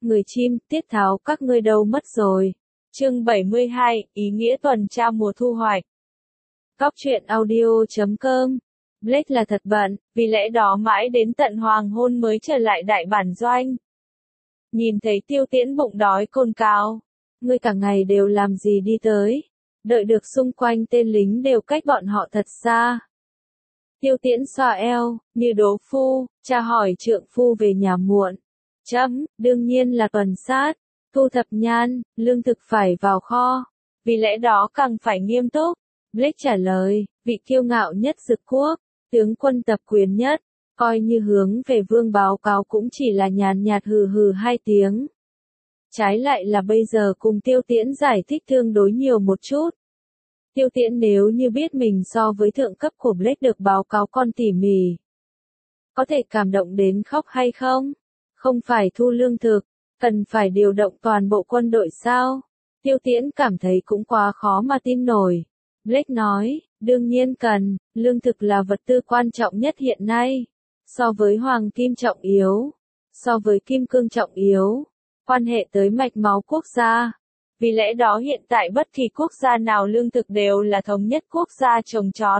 Người chim, tiết tháo các ngươi đâu mất rồi. Chương 72, ý nghĩa tuần tra mùa thu hoạch. Góc truyện audio.com. Blake là thật bận, vì lẽ đó mãi đến tận hoàng hôn mới trở lại đại bản doanh. Nhìn thấy Tiêu Tiễn bụng đói cồn cào. Ngươi cả ngày đều làm gì đi tới? Đợi được xung quanh tên lính đều cách bọn họ thật xa. Tiêu Tiễn xoa eo, như đố phu, tra hỏi trượng phu về nhà muộn. Đương nhiên là tuần sát, thu thập nhan, lương thực phải vào kho. Vì lẽ đó càng phải nghiêm túc. Blake trả lời, vị kiêu ngạo nhất Dực quốc, tướng quân tập quyền nhất, coi như hướng về vương báo cáo cũng chỉ là nhàn nhạt hừ hừ 2 tiếng. Trái lại là bây giờ cùng Tiêu Tiễn giải thích tương đối nhiều một chút. Tiêu Tiễn nếu như biết mình so với thượng cấp của Blake được báo cáo con tỉ mỉ. Có thể cảm động đến khóc hay không? Không phải thu lương thực, cần phải điều động toàn bộ quân đội sao? Tiêu Tiễn cảm thấy cũng quá khó mà tin nổi. Blake nói, đương nhiên cần, lương thực là vật tư quan trọng nhất hiện nay. So với hoàng kim trọng yếu, so với kim cương trọng yếu, quan hệ tới mạch máu quốc gia. Vì lẽ đó hiện tại bất kỳ quốc gia nào lương thực đều là thống nhất quốc gia trồng trọt.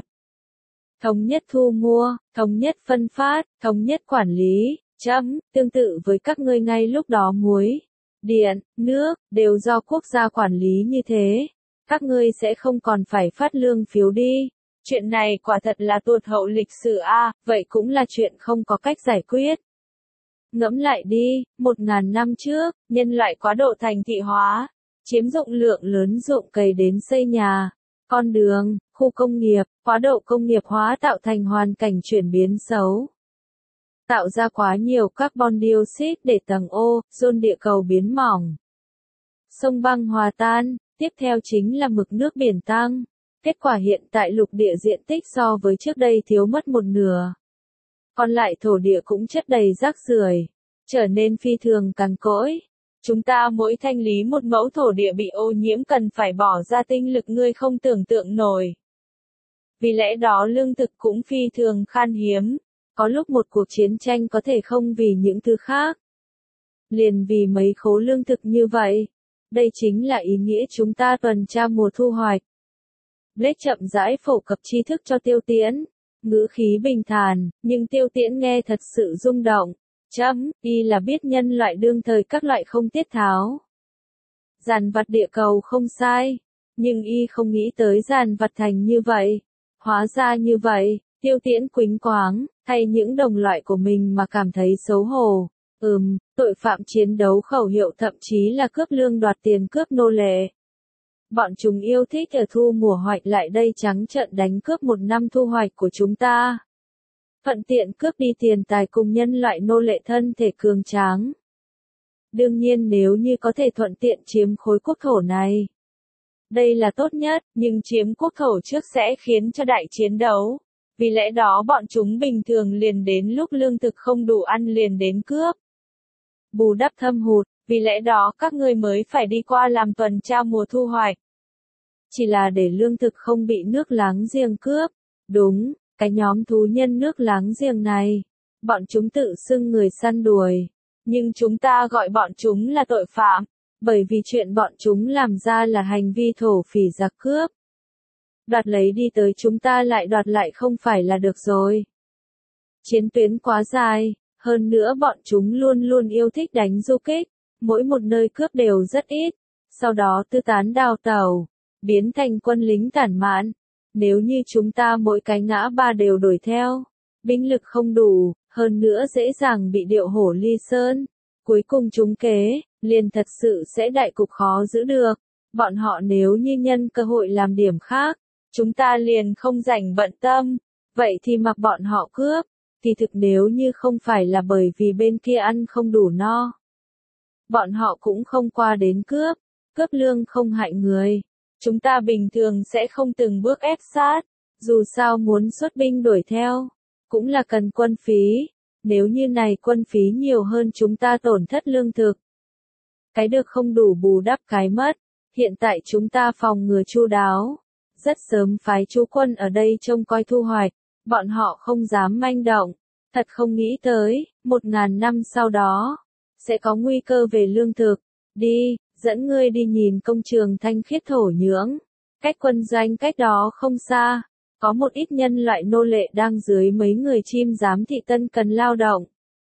Thống nhất thu mua, thống nhất phân phát, thống nhất quản lý, tương tự với các ngươi ngay lúc đó muối, điện, nước, đều do quốc gia quản lý như thế. Các ngươi sẽ không còn phải phát lương phiếu đi. Chuyện này quả thật là tụt hậu lịch sử vậy cũng là chuyện không có cách giải quyết. Ngẫm lại đi, 1000 năm trước, nhân loại quá độ thành thị hóa, chiếm dụng lượng lớn ruộng cày đến xây nhà, con đường, khu công nghiệp, quá độ công nghiệp hóa tạo thành hoàn cảnh chuyển biến xấu. Tạo ra quá nhiều carbon dioxide để tầng ozone địa cầu biến mỏng. Sông băng hòa tan, tiếp theo chính là mực nước biển tăng. Kết quả hiện tại lục địa diện tích so với trước đây thiếu mất 1/2. Còn lại thổ địa cũng chất đầy rác rưởi, trở nên phi thường cằn cỗi. Chúng ta mỗi thanh lý một mẫu thổ địa bị ô nhiễm cần phải bỏ ra tinh lực ngươi không tưởng tượng nổi. Vì lẽ đó lương thực cũng phi thường khan hiếm. Có lúc một cuộc chiến tranh có thể không vì những thứ khác. Liền vì mấy khố lương thực như vậy. Đây chính là ý nghĩa chúng ta tuần tra mùa thu hoạch. Blake chậm rãi phổ cập tri thức cho Tiêu Tiễn. Ngữ khí bình thản, nhưng Tiêu Tiễn nghe thật sự rung động. Y là biết nhân loại đương thời các loại không tiết tháo. Dàn vặt địa cầu không sai. Nhưng y không nghĩ tới dàn vặt thành như vậy. Hóa ra như vậy, Tiêu Tiễn quĩnh quáng, thay những đồng loại của mình mà cảm thấy xấu hổ. Tội phạm chiến đấu khẩu hiệu thậm chí là cướp lương đoạt tiền cướp nô lệ. Bọn chúng yêu thích ở thu mùa hoạch lại đây trắng trợn đánh cướp 1 năm thu hoạch của chúng ta. Thuận tiện cướp đi tiền tài cùng nhân loại nô lệ thân thể cường tráng. Đương nhiên nếu như có thể thuận tiện chiếm khối quốc thổ này. Đây là tốt nhất, nhưng chiếm quốc thổ trước sẽ khiến cho đại chiến đấu. Vì lẽ đó bọn chúng bình thường liền đến lúc lương thực không đủ ăn liền đến cướp. Bù đắp thâm hụt, vì lẽ đó các ngươi mới phải đi qua làm tuần tra mùa thu hoạch. Chỉ là để lương thực không bị nước láng giềng cướp. Đúng, cái nhóm thú nhân nước láng giềng này. Bọn chúng tự xưng người săn đuổi. Nhưng chúng ta gọi bọn chúng là tội phạm. Bởi vì chuyện bọn chúng làm ra là hành vi thổ phỉ giặc cướp. Đoạt lấy đi tới chúng ta lại đoạt lại không phải là được rồi. Chiến tuyến quá dài, hơn nữa bọn chúng luôn luôn yêu thích đánh du kích, mỗi một nơi cướp đều rất ít, sau đó tư tán đào tẩu, biến thành quân lính tản mạn. Nếu như chúng ta mỗi cái ngã ba đều đuổi theo, binh lực không đủ, hơn nữa dễ dàng bị điệu hổ ly sơn, cuối cùng trúng kế, liền thật sự sẽ đại cục khó giữ được. Bọn họ nếu như nhân cơ hội làm điểm khác, chúng ta liền không rảnh bận tâm, vậy thì mặc bọn họ cướp, thì thực nếu như không phải là bởi vì bên kia ăn không đủ no. Bọn họ cũng không qua đến cướp lương không hại người. Chúng ta bình thường sẽ không từng bước ép sát, dù sao muốn xuất binh đuổi theo, cũng là cần quân phí, nếu như này quân phí nhiều hơn chúng ta tổn thất lương thực. Cái được không đủ bù đắp cái mất, hiện tại chúng ta phòng ngừa chu đáo. Rất sớm phái chú quân ở đây trông coi thu hoạch, bọn họ không dám manh động, thật không nghĩ tới, 1000 năm sau đó, sẽ có nguy cơ về lương thực. Đi, dẫn ngươi đi nhìn công trường thanh khiết thổ nhưỡng. Cách quân doanh cách đó không xa, có một ít nhân loại nô lệ đang dưới mấy người chim giám thị tân cần lao động.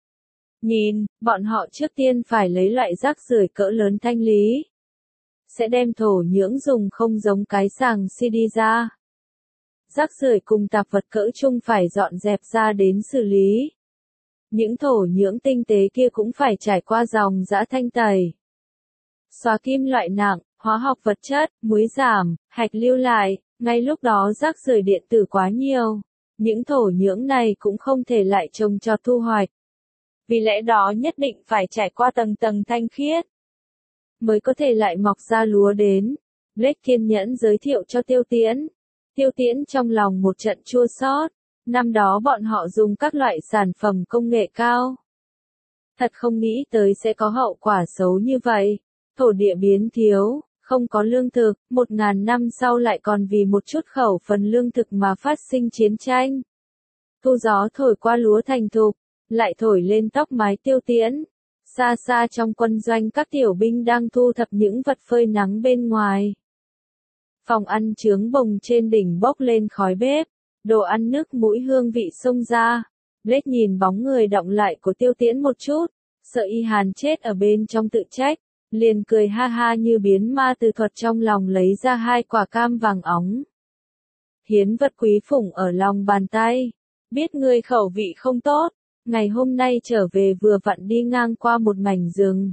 Nhìn, bọn họ trước tiên phải lấy loại rác rưởi cỡ lớn thanh lý. Sẽ đem thổ nhưỡng dùng không giống cái sàng CD ra. Rác rưởi cùng tạp vật cỡ chung phải dọn dẹp ra đến xử lý. Những thổ nhưỡng tinh tế kia cũng phải trải qua dòng giã thanh tẩy. Xóa kim loại nặng, hóa học vật chất, muối giảm, hạch lưu lại, ngay lúc đó rác rưởi điện tử quá nhiều. Những thổ nhưỡng này cũng không thể lại trồng trọt thu hoạch. Vì lẽ đó nhất định phải trải qua tầng tầng thanh khiết, mới có thể lại mọc ra lúa đến. Blake kiên nhẫn giới thiệu cho Tiêu Tiễn. Tiêu Tiễn trong lòng một trận chua xót. Năm đó bọn họ dùng các loại sản phẩm công nghệ cao. Thật không nghĩ tới sẽ có hậu quả xấu như vậy. Thổ địa biến thiếu, không có lương thực, 1000 năm sau lại còn vì một chút khẩu phần lương thực mà phát sinh chiến tranh. Thu gió thổi qua lúa thành thục, lại thổi lên tóc mái Tiêu Tiễn. Xa xa trong quân doanh các tiểu binh đang thu thập những vật phơi nắng bên ngoài. Phòng ăn chướng bồng trên đỉnh bốc lên khói bếp, đồ ăn nước mũi hương vị xông ra. Blake nhìn bóng người đọng lại của Tiêu Tiễn một chút, sợ y hàn chết ở bên trong tự trách, liền cười ha ha như biến ma từ thuật trong lòng lấy ra 2 quả cam vàng óng. Hiến vật quý phủng ở lòng bàn tay, biết ngươi khẩu vị không tốt. Ngày hôm nay trở về vừa vặn đi ngang qua một mảnh rừng.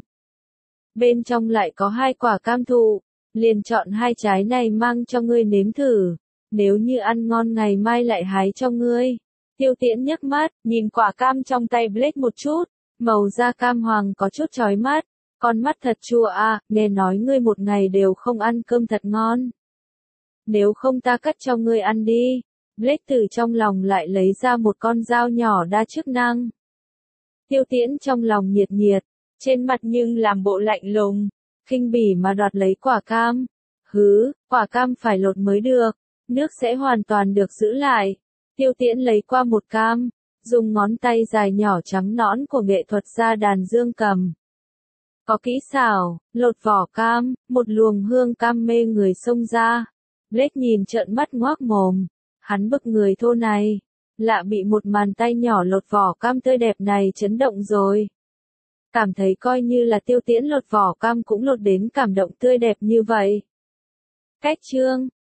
Bên trong lại có 2 quả cam thụ, liền chọn 2 trái này mang cho ngươi nếm thử. Nếu như ăn ngon ngày mai lại hái cho ngươi. Tiêu Tiễn nhấc mắt, nhìn quả cam trong tay Blake một chút, màu da cam hoàng có chút chói mắt. Con mắt thật chua à, nghe nói ngươi một ngày đều không ăn cơm thật ngon. Nếu không ta cắt cho ngươi ăn đi. Blake từ trong lòng lại lấy ra một con dao nhỏ đa chức năng. Tiêu Tiễn trong lòng nhiệt nhiệt, trên mặt nhưng làm bộ lạnh lùng, khinh bỉ mà đoạt lấy quả cam. Hứ, quả cam phải lột mới được, nước sẽ hoàn toàn được giữ lại. Tiêu Tiễn lấy qua một cam, dùng ngón tay dài nhỏ trắng nõn của nghệ thuật gia đàn dương cầm. Có kỹ xảo, lột vỏ cam, một luồng hương cam mê người xông ra. Blake nhìn trợn mắt ngoác mồm. Hắn bực người thô này, lạ bị một bàn tay nhỏ lột vỏ cam tươi đẹp này chấn động rồi. Cảm thấy coi như là Tiêu Tiễn lột vỏ cam cũng lột đến cảm động tươi đẹp như vậy. Cách chương